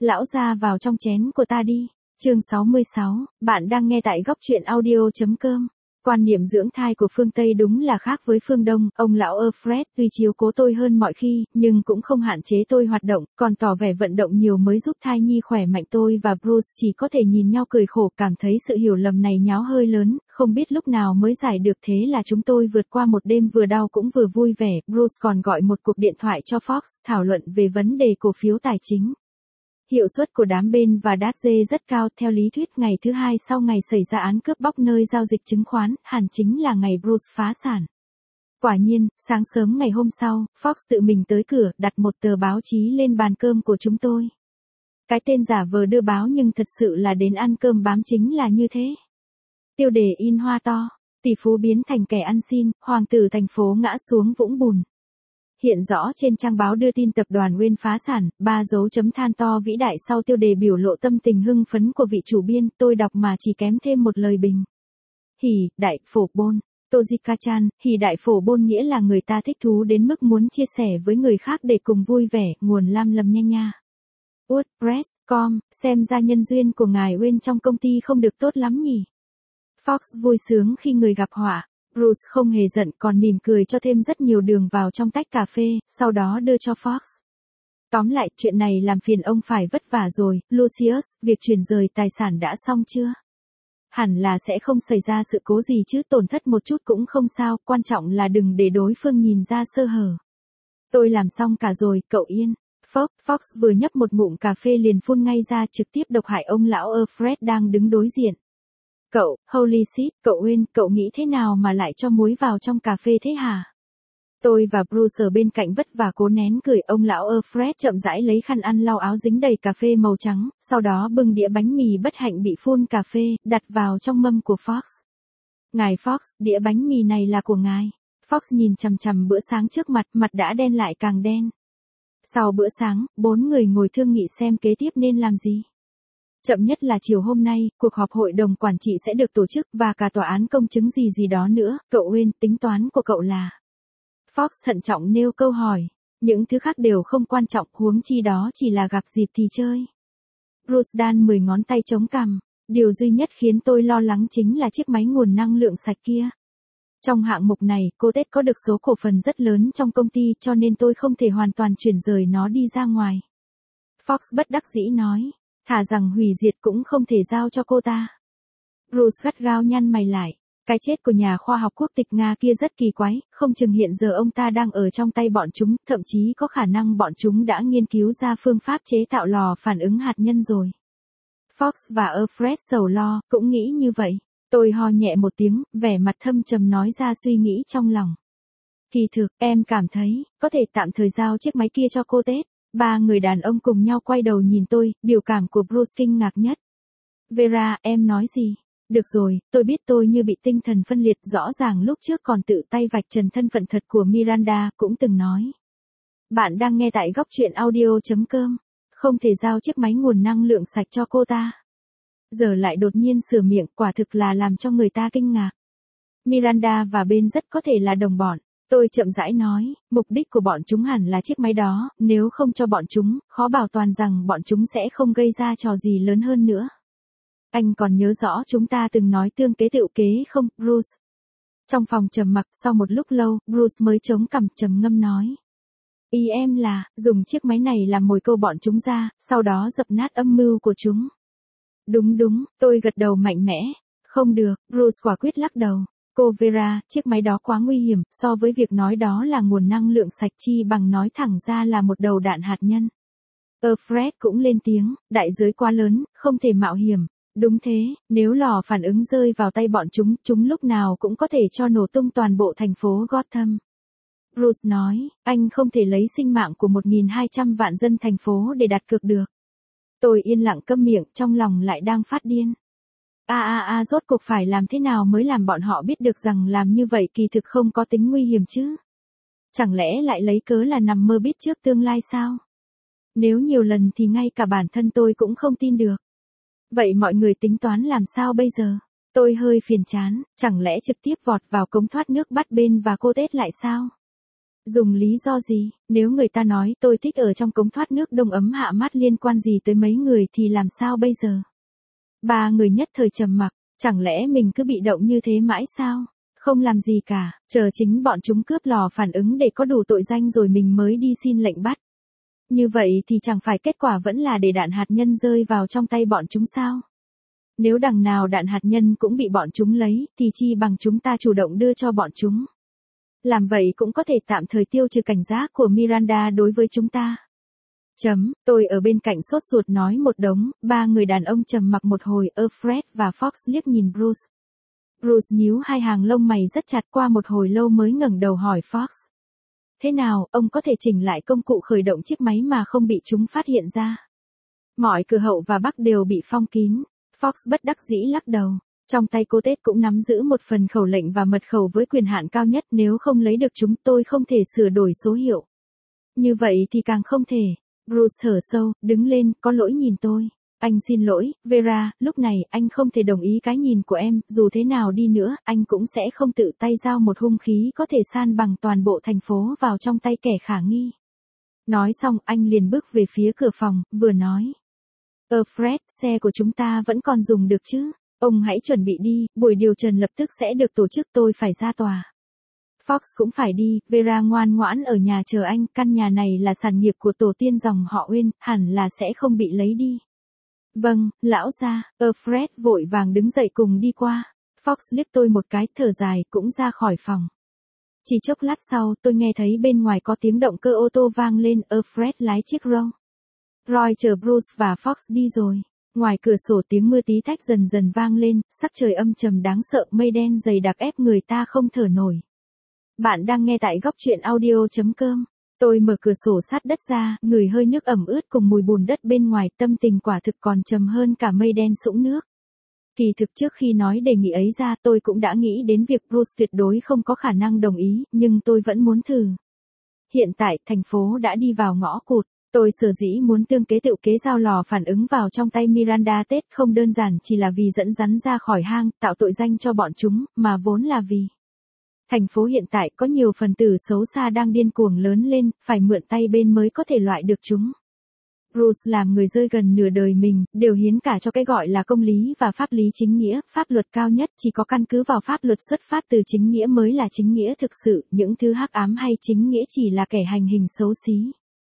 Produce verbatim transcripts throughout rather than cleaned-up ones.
Lão ra vào trong chén của ta đi. Chương sáu mươi sáu, bạn đang nghe tại góc truyện audio.com. Quan niệm dưỡng thai của phương Tây đúng là khác với phương Đông, ông lão Alfred tuy chiếu cố tôi hơn mọi khi, nhưng cũng không hạn chế tôi hoạt động, còn tỏ vẻ vận động nhiều mới giúp thai nhi khỏe mạnh. Tôi và Bruce chỉ có thể nhìn nhau cười khổ, cảm thấy sự hiểu lầm này nháo hơi lớn, không biết lúc nào mới giải được. Thế là chúng tôi vượt qua một đêm vừa đau cũng vừa vui vẻ. Bruce còn gọi một cuộc điện thoại cho Fox, thảo luận về vấn đề cổ phiếu tài chính. Hiệu suất của đám bên và đát dê rất cao. Theo lý thuyết, ngày thứ hai sau ngày xảy ra án cướp bóc nơi giao dịch chứng khoán, hẳn chính là ngày Bruce phá sản. Quả nhiên, sáng sớm ngày hôm sau, Fox tự mình tới cửa, đặt một tờ báo chí lên bàn cơm của chúng tôi. Cái tên giả vờ đưa báo nhưng thật sự là đến ăn cơm bám chính là như thế. Tiêu đề in hoa to, tỷ phú biến thành kẻ ăn xin, hoàng tử thành phố ngã xuống vũng bùn. Hiện rõ trên trang báo đưa tin tập đoàn Wayne phá sản, ba dấu chấm than to vĩ đại sau tiêu đề biểu lộ tâm tình hưng phấn của vị chủ biên. Tôi đọc mà chỉ kém thêm một lời bình. Hỉ, đại, phổ bôn. Tojika-chan, hỉ đại phổ bôn nghĩa là người ta thích thú đến mức muốn chia sẻ với người khác để cùng vui vẻ, nguồn lam lầm nha nha. WordPress chấm com, xem ra nhân duyên của ngài Wayne trong công ty không được tốt lắm nhỉ. Fox vui sướng khi người gặp họa. Bruce không hề giận, còn mỉm cười cho thêm rất nhiều đường vào trong tách cà phê, sau đó đưa cho Fox. Tóm lại, chuyện này làm phiền ông phải vất vả rồi, Lucius, việc chuyển rời tài sản đã xong chưa? Hẳn là sẽ không xảy ra sự cố gì chứ, tổn thất một chút cũng không sao, quan trọng là đừng để đối phương nhìn ra sơ hở. Tôi làm xong cả rồi, cậu yên. Fox, Fox vừa nhấp một ngụm cà phê liền phun ngay ra, trực tiếp độc hại ông lão Alfred đang đứng đối diện. Cậu, holy shit, cậu Wayne, cậu nghĩ thế nào mà lại cho muối vào trong cà phê thế hả? Tôi và Bruce ở bên cạnh vất vả cố nén cười. Ông lão Alfred chậm rãi lấy khăn ăn lau áo dính đầy cà phê màu trắng, sau đó bưng đĩa bánh mì bất hạnh bị phun cà phê, đặt vào trong mâm của Fox. Ngài Fox, đĩa bánh mì này là của ngài. Fox nhìn chằm chằm bữa sáng trước mặt, mặt đã đen lại càng đen. Sau bữa sáng, bốn người ngồi thương nghị xem kế tiếp nên làm gì. Chậm nhất là chiều hôm nay, cuộc họp hội đồng quản trị sẽ được tổ chức và cả tòa án công chứng gì gì đó nữa. Cậu Wayne, tính toán của cậu là? Fox thận trọng nêu câu hỏi. Những thứ khác đều không quan trọng, huống chi đó chỉ là gặp dịp thì chơi. Bruce đan mười ngón tay chống cằm. Điều duy nhất khiến tôi lo lắng chính là chiếc máy nguồn năng lượng sạch kia. Trong hạng mục này, cô Tết có được số cổ phần rất lớn trong công ty, cho nên tôi không thể hoàn toàn chuyển rời nó đi ra ngoài. Fox bất đắc dĩ nói. Thà rằng hủy diệt cũng không thể giao cho cô ta. Bruce gắt gao nhăn mày lại. Cái chết của nhà khoa học quốc tịch Nga kia rất kỳ quái, không chừng hiện giờ ông ta đang ở trong tay bọn chúng, thậm chí có khả năng bọn chúng đã nghiên cứu ra phương pháp chế tạo lò phản ứng hạt nhân rồi. Fox và Alfred sầu lo, cũng nghĩ như vậy. Tôi ho nhẹ một tiếng, vẻ mặt thâm trầm nói ra suy nghĩ trong lòng. Kỳ thực, em cảm thấy, có thể tạm thời giao chiếc máy kia cho cô Tết. Ba người đàn ông cùng nhau quay đầu nhìn tôi, biểu cảm của Bruce kinh ngạc nhất. Vera, em nói gì? Được rồi, tôi biết tôi như bị tinh thần phân liệt, rõ ràng lúc trước còn tự tay vạch trần thân phận thật của Miranda, cũng từng nói. Bạn đang nghe tại góc truyện audio.com, không thể giao chiếc máy nguồn năng lượng sạch cho cô ta. Giờ lại đột nhiên sửa miệng, quả thực là làm cho người ta kinh ngạc. Miranda và Ben rất có thể là đồng bọn. Tôi chậm rãi nói, mục đích của bọn chúng hẳn là chiếc máy đó, nếu không cho bọn chúng, khó bảo toàn rằng bọn chúng sẽ không gây ra trò gì lớn hơn nữa. Anh còn nhớ rõ chúng ta từng nói tương kế tựu kế không, Bruce? Trong phòng trầm mặc, sau một lúc lâu, Bruce mới chống cằm trầm ngâm nói. Ý em là, dùng chiếc máy này làm mồi câu bọn chúng ra, sau đó dập nát âm mưu của chúng. Đúng đúng, tôi gật đầu mạnh mẽ. Không được, Bruce quả quyết lắc đầu. Cô Vera, chiếc máy đó quá nguy hiểm, so với việc nói đó là nguồn năng lượng sạch chi bằng nói thẳng ra là một đầu đạn hạt nhân. Alfred cũng lên tiếng, đại giới quá lớn, không thể mạo hiểm. Đúng thế, nếu lò phản ứng rơi vào tay bọn chúng, chúng lúc nào cũng có thể cho nổ tung toàn bộ thành phố Gotham. Bruce nói, anh không thể lấy sinh mạng của một nghìn hai trăm vạn dân thành phố để đặt cược được. Tôi yên lặng câm miệng, trong lòng lại đang phát điên. A a a rốt cuộc phải làm thế nào mới làm bọn họ biết được rằng làm như vậy kỳ thực không có tính nguy hiểm chứ? Chẳng lẽ lại lấy cớ là nằm mơ biết trước tương lai sao? Nếu nhiều lần thì ngay cả bản thân tôi cũng không tin được. Vậy mọi người tính toán làm sao bây giờ? Tôi hơi phiền chán, chẳng lẽ trực tiếp vọt vào cống thoát nước bắt Ben và cô Tết lại sao? Dùng lý do gì? Nếu người ta nói tôi thích ở trong cống thoát nước đông ấm hạ mát liên quan gì tới mấy người thì làm sao bây giờ? Ba người nhất thời trầm mặc, chẳng lẽ mình cứ bị động như thế mãi sao? Không làm gì cả, chờ chính bọn chúng cướp lò phản ứng để có đủ tội danh rồi mình mới đi xin lệnh bắt. Như vậy thì chẳng phải kết quả vẫn là để đạn hạt nhân rơi vào trong tay bọn chúng sao? Nếu đằng nào đạn hạt nhân cũng bị bọn chúng lấy, thì chi bằng chúng ta chủ động đưa cho bọn chúng. Làm vậy cũng có thể tạm thời tiêu trừ cảnh giác của Miranda đối với chúng ta. Chấm, tôi ở bên cạnh sốt ruột nói một đống, ba người đàn ông trầm mặc một hồi, Alfred và Fox liếc nhìn Bruce. Bruce nhíu hai hàng lông mày rất chặt, qua một hồi lâu mới ngẩng đầu hỏi Fox. Thế nào, ông có thể chỉnh lại công cụ khởi động chiếc máy mà không bị chúng phát hiện ra? Mọi cửa hậu và bắc đều bị phong kín. Fox bất đắc dĩ lắc đầu. Trong tay cô Tết cũng nắm giữ một phần khẩu lệnh và mật khẩu với quyền hạn cao nhất, nếu không lấy được chúng tôi không thể sửa đổi số hiệu. Như vậy thì càng không thể. Bruce thở sâu, đứng lên, có lỗi nhìn tôi. Anh xin lỗi, Vera, lúc này anh không thể đồng ý cái nhìn của em, dù thế nào đi nữa, anh cũng sẽ không tự tay giao một hung khí có thể san bằng toàn bộ thành phố vào trong tay kẻ khả nghi. Nói xong anh liền bước về phía cửa phòng, vừa nói. Alfred, xe của chúng ta vẫn còn dùng được chứ? Ông hãy chuẩn bị đi, buổi điều trần lập tức sẽ được tổ chức, tôi phải ra tòa. Fox cũng phải đi, Vera ngoan ngoãn ở nhà chờ anh, căn nhà này là sản nghiệp của tổ tiên dòng họ Uyên, hẳn là sẽ không bị lấy đi. Vâng, lão gia, Alfred vội vàng đứng dậy cùng đi qua. Fox liếc tôi một cái, thở dài, cũng ra khỏi phòng. Chỉ chốc lát sau, tôi nghe thấy bên ngoài có tiếng động cơ ô tô vang lên, Alfred lái chiếc Rolls Royce chờ Bruce và Fox đi rồi. Ngoài cửa sổ tiếng mưa tí tách dần dần vang lên, sắc trời âm trầm đáng sợ, mây đen dày đặc ép người ta không thở nổi. Bạn đang nghe tại góc truyện audio chấm com. Tôi mở cửa sổ sát đất ra, ngửi hơi nước ẩm ướt cùng mùi bùn đất bên ngoài, tâm tình quả thực còn trầm hơn cả mây đen sũng nước. Kỳ thực trước khi nói đề nghị ấy ra tôi cũng đã nghĩ đến việc Bruce tuyệt đối không có khả năng đồng ý, nhưng tôi vẫn muốn thử. Hiện tại, thành phố đã đi vào ngõ cụt. Tôi sở dĩ muốn tương kế tựu kế giao lò phản ứng vào trong tay Miranda Tate không đơn giản chỉ là vì dẫn rắn ra khỏi hang, tạo tội danh cho bọn chúng, mà vốn là vì thành phố hiện tại có nhiều phần tử xấu xa đang điên cuồng lớn lên, phải mượn tay bên mới có thể loại được chúng. Bruce làm người rơi gần nửa đời mình, đều hiến cả cho cái gọi là công lý và pháp lý chính nghĩa, pháp luật cao nhất, chỉ có căn cứ vào pháp luật xuất phát từ chính nghĩa mới là chính nghĩa thực sự, những thứ hắc ám hay chính nghĩa chỉ là kẻ hành hình xấu xí.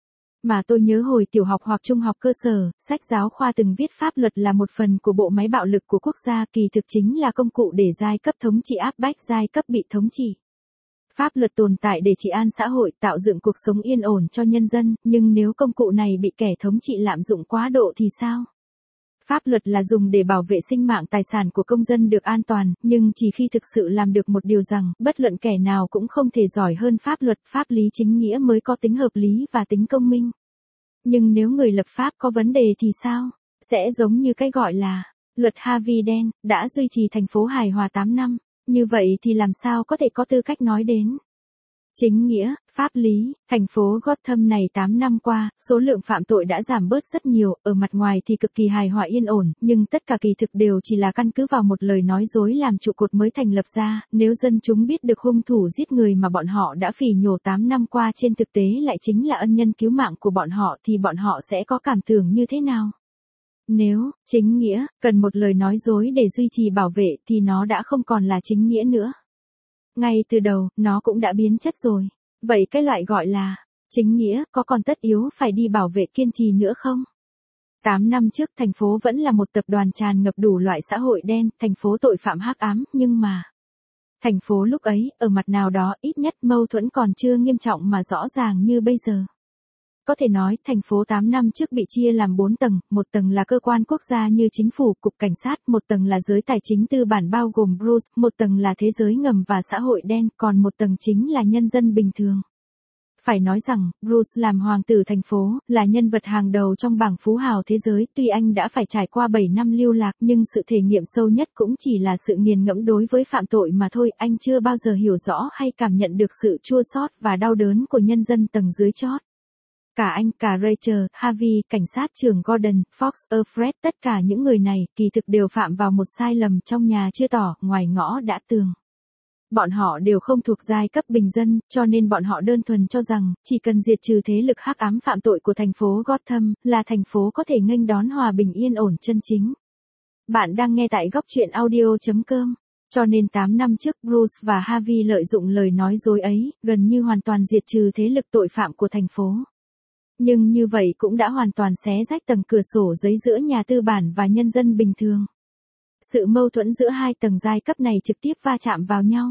Mà tôi nhớ hồi tiểu học hoặc trung học cơ sở, sách giáo khoa từng viết pháp luật là một phần của bộ máy bạo lực của quốc gia, kỳ thực chính là công cụ để giai cấp thống trị áp bách giai cấp bị thống trị. Pháp luật tồn tại để trị an xã hội, tạo dựng cuộc sống yên ổn cho nhân dân, nhưng nếu công cụ này bị kẻ thống trị lạm dụng quá độ thì sao? Pháp luật là dùng để bảo vệ sinh mạng tài sản của công dân được an toàn, nhưng chỉ khi thực sự làm được một điều rằng, bất luận kẻ nào cũng không thể giỏi hơn pháp luật, pháp lý chính nghĩa mới có tính hợp lý và tính công minh. Nhưng nếu người lập pháp có vấn đề thì sao? Sẽ giống như cái gọi là luật Harvey Dent, đã duy trì thành phố hài hòa tám năm, như vậy thì làm sao có thể có tư cách nói đến chính nghĩa, pháp lý? Thành phố Gotham này tám năm qua, số lượng phạm tội đã giảm bớt rất nhiều, ở mặt ngoài thì cực kỳ hài hòa yên ổn, nhưng tất cả kỳ thực đều chỉ là căn cứ vào một lời nói dối làm trụ cột mới thành lập ra, nếu dân chúng biết được hung thủ giết người mà bọn họ đã phỉ nhổ tám năm qua trên thực tế lại chính là ân nhân cứu mạng của bọn họ thì bọn họ sẽ có cảm tưởng như thế nào? Nếu chính nghĩa cần một lời nói dối để duy trì bảo vệ thì nó đã không còn là chính nghĩa nữa. Ngay từ đầu, nó cũng đã biến chất rồi. Vậy cái loại gọi là chính nghĩa có còn tất yếu phải đi bảo vệ kiên trì nữa không? tám năm trước thành phố vẫn là một tập đoàn tràn ngập đủ loại xã hội đen, thành phố tội phạm hắc ám, nhưng mà thành phố lúc ấy, ở mặt nào đó ít nhất mâu thuẫn còn chưa nghiêm trọng mà rõ ràng như bây giờ. Có thể nói, thành phố tám năm trước bị chia làm bốn tầng, một tầng là cơ quan quốc gia như chính phủ, cục cảnh sát, một tầng là giới tài chính tư bản bao gồm Bruce, một tầng là thế giới ngầm và xã hội đen, còn một tầng chính là nhân dân bình thường. Phải nói rằng, Bruce làm hoàng tử thành phố, là nhân vật hàng đầu trong bảng phú hào thế giới, tuy anh đã phải trải qua bảy năm lưu lạc nhưng sự thể nghiệm sâu nhất cũng chỉ là sự nghiền ngẫm đối với phạm tội mà thôi, anh chưa bao giờ hiểu rõ hay cảm nhận được sự chua xót và đau đớn của nhân dân tầng dưới chót. Cả anh, cả Rachel, Harvey, cảnh sát trưởng Gordon, Fox, Alfred, tất cả những người này, kỳ thực đều phạm vào một sai lầm trong nhà chưa tỏ, ngoài ngõ đã tường. Bọn họ đều không thuộc giai cấp bình dân, cho nên bọn họ đơn thuần cho rằng, chỉ cần diệt trừ thế lực hắc ám phạm tội của thành phố Gotham, là thành phố có thể nghênh đón hòa bình yên ổn chân chính. Bạn đang nghe tại góc truyện audio.com. Cho nên tám năm trước Bruce và Harvey lợi dụng lời nói dối ấy, gần như hoàn toàn diệt trừ thế lực tội phạm của thành phố. Nhưng như vậy cũng đã hoàn toàn xé rách tầng cửa sổ giấy giữa nhà tư bản và nhân dân bình thường. Sự mâu thuẫn giữa hai tầng giai cấp này trực tiếp va chạm vào nhau.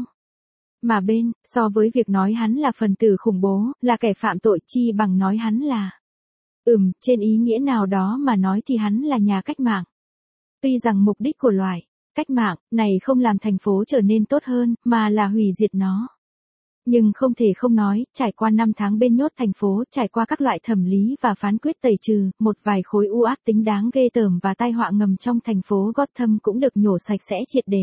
Mà bên, so với việc nói hắn là phần tử khủng bố, là kẻ phạm tội chi bằng nói hắn là. Ừm, trên ý nghĩa nào đó mà nói thì hắn là nhà cách mạng. Tuy rằng mục đích của loài cách mạng này không làm thành phố trở nên tốt hơn, mà là hủy diệt nó. Nhưng không thể không nói, trải qua năm tháng bên nhốt thành phố, trải qua các loại thẩm lý và phán quyết tẩy trừ, một vài khối u ác tính đáng ghê tởm và tai họa ngầm trong thành phố Gotham cũng được nhổ sạch sẽ triệt để.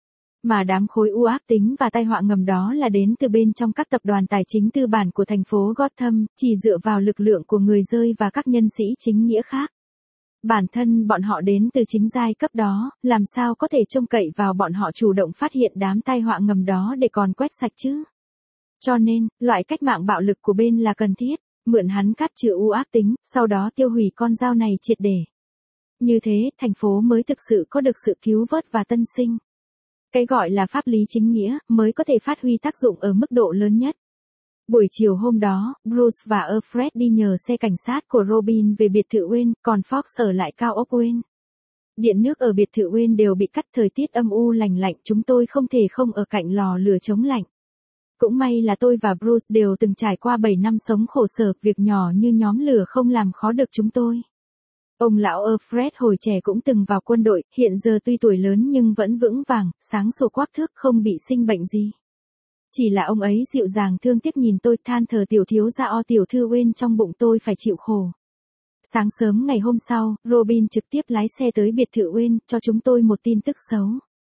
Mà đám khối u ác tính và tai họa ngầm đó là đến từ bên trong các tập đoàn tài chính tư bản của thành phố Gotham, chỉ dựa vào lực lượng của người rơi và các nhân sĩ chính nghĩa khác. Bản thân bọn họ đến từ chính giai cấp đó, làm sao có thể trông cậy vào bọn họ chủ động phát hiện đám tai họa ngầm đó để còn quét sạch chứ? Cho nên, loại cách mạng bạo lực của bên là cần thiết, mượn hắn cắt trừ u ác tính, sau đó tiêu hủy con dao này triệt để. Như thế, thành phố mới thực sự có được sự cứu vớt và tân sinh. Cái gọi là pháp lý chính nghĩa, mới có thể phát huy tác dụng ở mức độ lớn nhất. Buổi chiều hôm đó, Bruce và Alfred đi nhờ xe cảnh sát của Robin về biệt thự Wayne, còn Fox ở lại cao ốc Wayne. Điện nước ở biệt thự Wayne đều bị cắt, thời tiết âm u lành lạnh, chúng tôi không thể không ở cạnh lò lửa chống lạnh. Cũng may là tôi và Bruce đều từng trải qua bảy năm sống khổ sở, việc nhỏ như nhóm lửa không làm khó được chúng tôi. Ông lão Alfred hồi trẻ cũng từng vào quân đội, hiện giờ tuy tuổi lớn nhưng vẫn vững vàng, sáng sủa quắc thước, không bị sinh bệnh gì. Chỉ là ông ấy dịu dàng thương tiếc nhìn tôi, than thở tiểu thiếu gia o tiểu thư Wayne trong bụng tôi phải chịu khổ. Sáng sớm ngày hôm sau, Robin trực tiếp lái xe tới biệt thự Wayne, cho chúng tôi một tin tức xấu.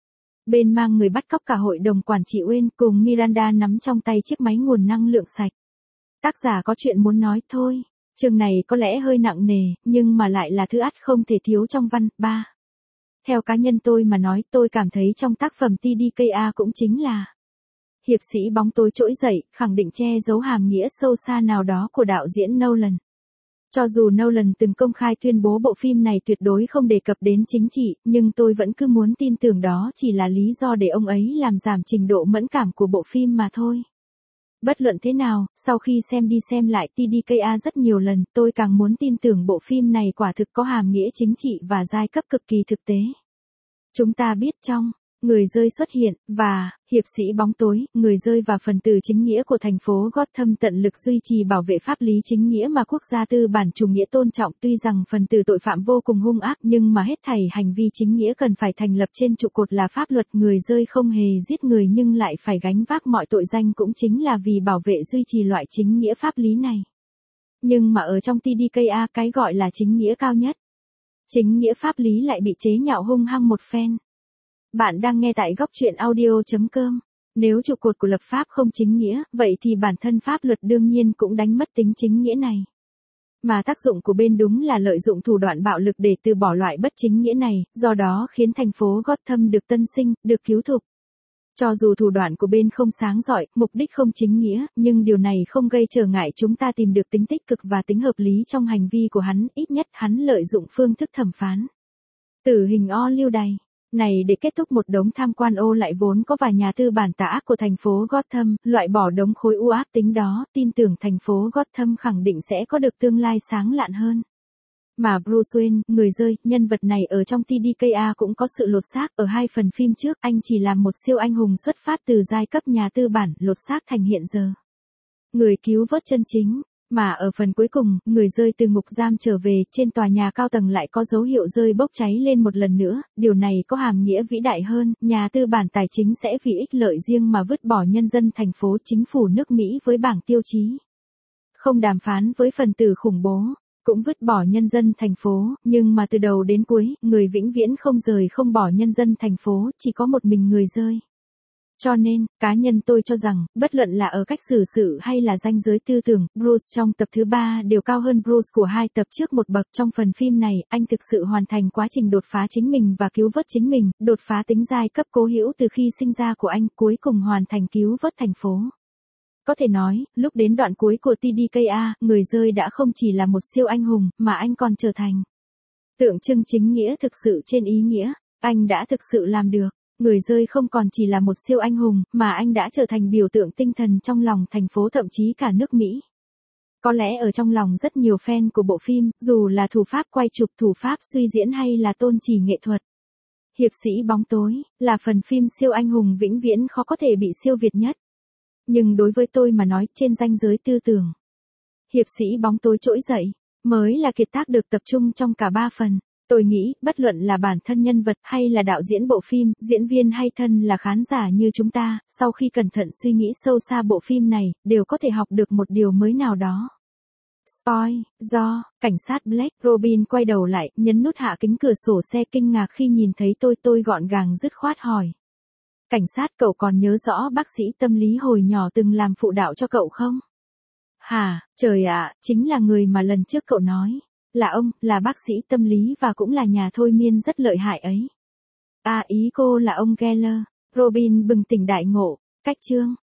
Bên mang người bắt cóc cả hội đồng quản trị Wayne, cùng Miranda nắm trong tay chiếc máy nguồn năng lượng sạch. Tác giả có chuyện muốn nói thôi. Chương này có lẽ hơi nặng nề, nhưng mà lại là thứ ắt không thể thiếu trong văn. ba. Theo cá nhân tôi mà nói, tôi cảm thấy trong tác phẩm tê đê ca a cũng chính là hiệp sĩ bóng tối trỗi dậy, khẳng định che giấu hàm nghĩa sâu xa nào đó của đạo diễn Nolan. Cho dù Nolan từng công khai tuyên bố bộ phim này tuyệt đối không đề cập đến chính trị, nhưng tôi vẫn cứ muốn tin tưởng đó chỉ là lý do để ông ấy làm giảm trình độ mẫn cảm của bộ phim mà thôi. Bất luận thế nào, sau khi xem đi xem lại tê đê ca a rất nhiều lần, tôi càng muốn tin tưởng bộ phim này quả thực có hàm nghĩa chính trị và giai cấp cực kỳ thực tế. Chúng ta biết trong Người rơi xuất hiện, và hiệp sĩ bóng tối, người rơi và phần tử chính nghĩa của thành phố Gotham tận lực duy trì bảo vệ pháp lý chính nghĩa mà quốc gia tư bản chủ nghĩa tôn trọng. Tuy rằng phần tử tội phạm vô cùng hung ác, nhưng mà hết thảy hành vi chính nghĩa cần phải thành lập trên trụ cột là pháp luật. Người rơi không hề giết người nhưng lại phải gánh vác mọi tội danh, cũng chính là vì bảo vệ duy trì loại chính nghĩa pháp lý này. Nhưng mà ở trong tê đê ca a, cái gọi là chính nghĩa cao nhất, chính nghĩa pháp lý lại bị chế nhạo hung hăng một phen. Bạn đang nghe tại góc truyện audio.com. Nếu trụ cột của lập pháp không chính nghĩa, vậy thì bản thân pháp luật đương nhiên cũng đánh mất tính chính nghĩa này. Mà tác dụng của bên đúng là lợi dụng thủ đoạn bạo lực để từ bỏ loại bất chính nghĩa này, do đó khiến thành phố Gotham được tân sinh, được cứu thục. Cho dù thủ đoạn của bên không sáng rọi, mục đích không chính nghĩa, nhưng điều này không gây trở ngại chúng ta tìm được tính tích cực và tính hợp lý trong hành vi của hắn, ít nhất hắn lợi dụng phương thức thẩm phán tử hình o lưu đày này để kết thúc một đống tham quan ô lại vốn có vài nhà tư bản tà ác của thành phố Gotham, loại bỏ đống khối u ác tính đó, tin tưởng thành phố Gotham khẳng định sẽ có được tương lai sáng lạn hơn. Mà Bruce Wayne, người rơi, nhân vật này ở trong tê đê ca a cũng có sự lột xác. Ở hai phần phim trước, anh chỉ là một siêu anh hùng xuất phát từ giai cấp nhà tư bản, lột xác thành hiện giờ người cứu vớt chân chính. Mà ở phần cuối cùng, người rơi từ ngục giam trở về, trên tòa nhà cao tầng lại có dấu hiệu rơi bốc cháy lên một lần nữa. Điều này có hàm nghĩa vĩ đại hơn, nhà tư bản tài chính sẽ vì ích lợi riêng mà vứt bỏ nhân dân thành phố, chính phủ nước Mỹ với bảng tiêu chí không đàm phán với phần tử khủng bố, cũng vứt bỏ nhân dân thành phố, nhưng mà từ đầu đến cuối, người vĩnh viễn không rời không bỏ nhân dân thành phố, chỉ có một mình người rơi. Cho nên, cá nhân tôi cho rằng, bất luận là ở cách xử sự hay là ranh giới tư tưởng, Bruce trong tập thứ ba đều cao hơn Bruce của hai tập trước một bậc. Trong phần phim này, anh thực sự hoàn thành quá trình đột phá chính mình và cứu vớt chính mình, đột phá tính giai cấp cố hữu từ khi sinh ra của anh, cuối cùng hoàn thành cứu vớt thành phố. Có thể nói, lúc đến đoạn cuối của tê đê ca a, người rơi đã không chỉ là một siêu anh hùng, mà anh còn trở thành tượng trưng chính nghĩa thực sự trên ý nghĩa. Anh đã thực sự làm được. Người rơi không còn chỉ là một siêu anh hùng, mà anh đã trở thành biểu tượng tinh thần trong lòng thành phố, thậm chí cả nước Mỹ. Có lẽ ở trong lòng rất nhiều fan của bộ phim, dù là thủ pháp quay chụp, thủ pháp suy diễn hay là tôn chỉ nghệ thuật, Hiệp sĩ bóng tối là phần phim siêu anh hùng vĩnh viễn khó có thể bị siêu việt nhất. Nhưng đối với tôi mà nói, trên ranh giới tư tưởng, Hiệp sĩ bóng tối trỗi dậy mới là kiệt tác được tập trung trong cả ba phần. Tôi nghĩ, bất luận là bản thân nhân vật hay là đạo diễn bộ phim, diễn viên hay thân là khán giả như chúng ta, sau khi cẩn thận suy nghĩ sâu xa bộ phim này, đều có thể học được một điều mới nào đó. Spoil, do, cảnh sát Black, Robin quay đầu lại, nhấn nút hạ kính cửa sổ xe, kinh ngạc khi nhìn thấy tôi. Tôi gọn gàng dứt khoát hỏi. Cảnh sát, cậu còn nhớ rõ bác sĩ tâm lý hồi nhỏ từng làm phụ đạo cho cậu không? Hả, trời ạ, chính là người mà lần trước cậu nói. Là ông, là bác sĩ tâm lý và cũng là nhà thôi miên rất lợi hại ấy. À, ý cô là ông Geller. Robin bừng tỉnh đại ngộ. Cách chương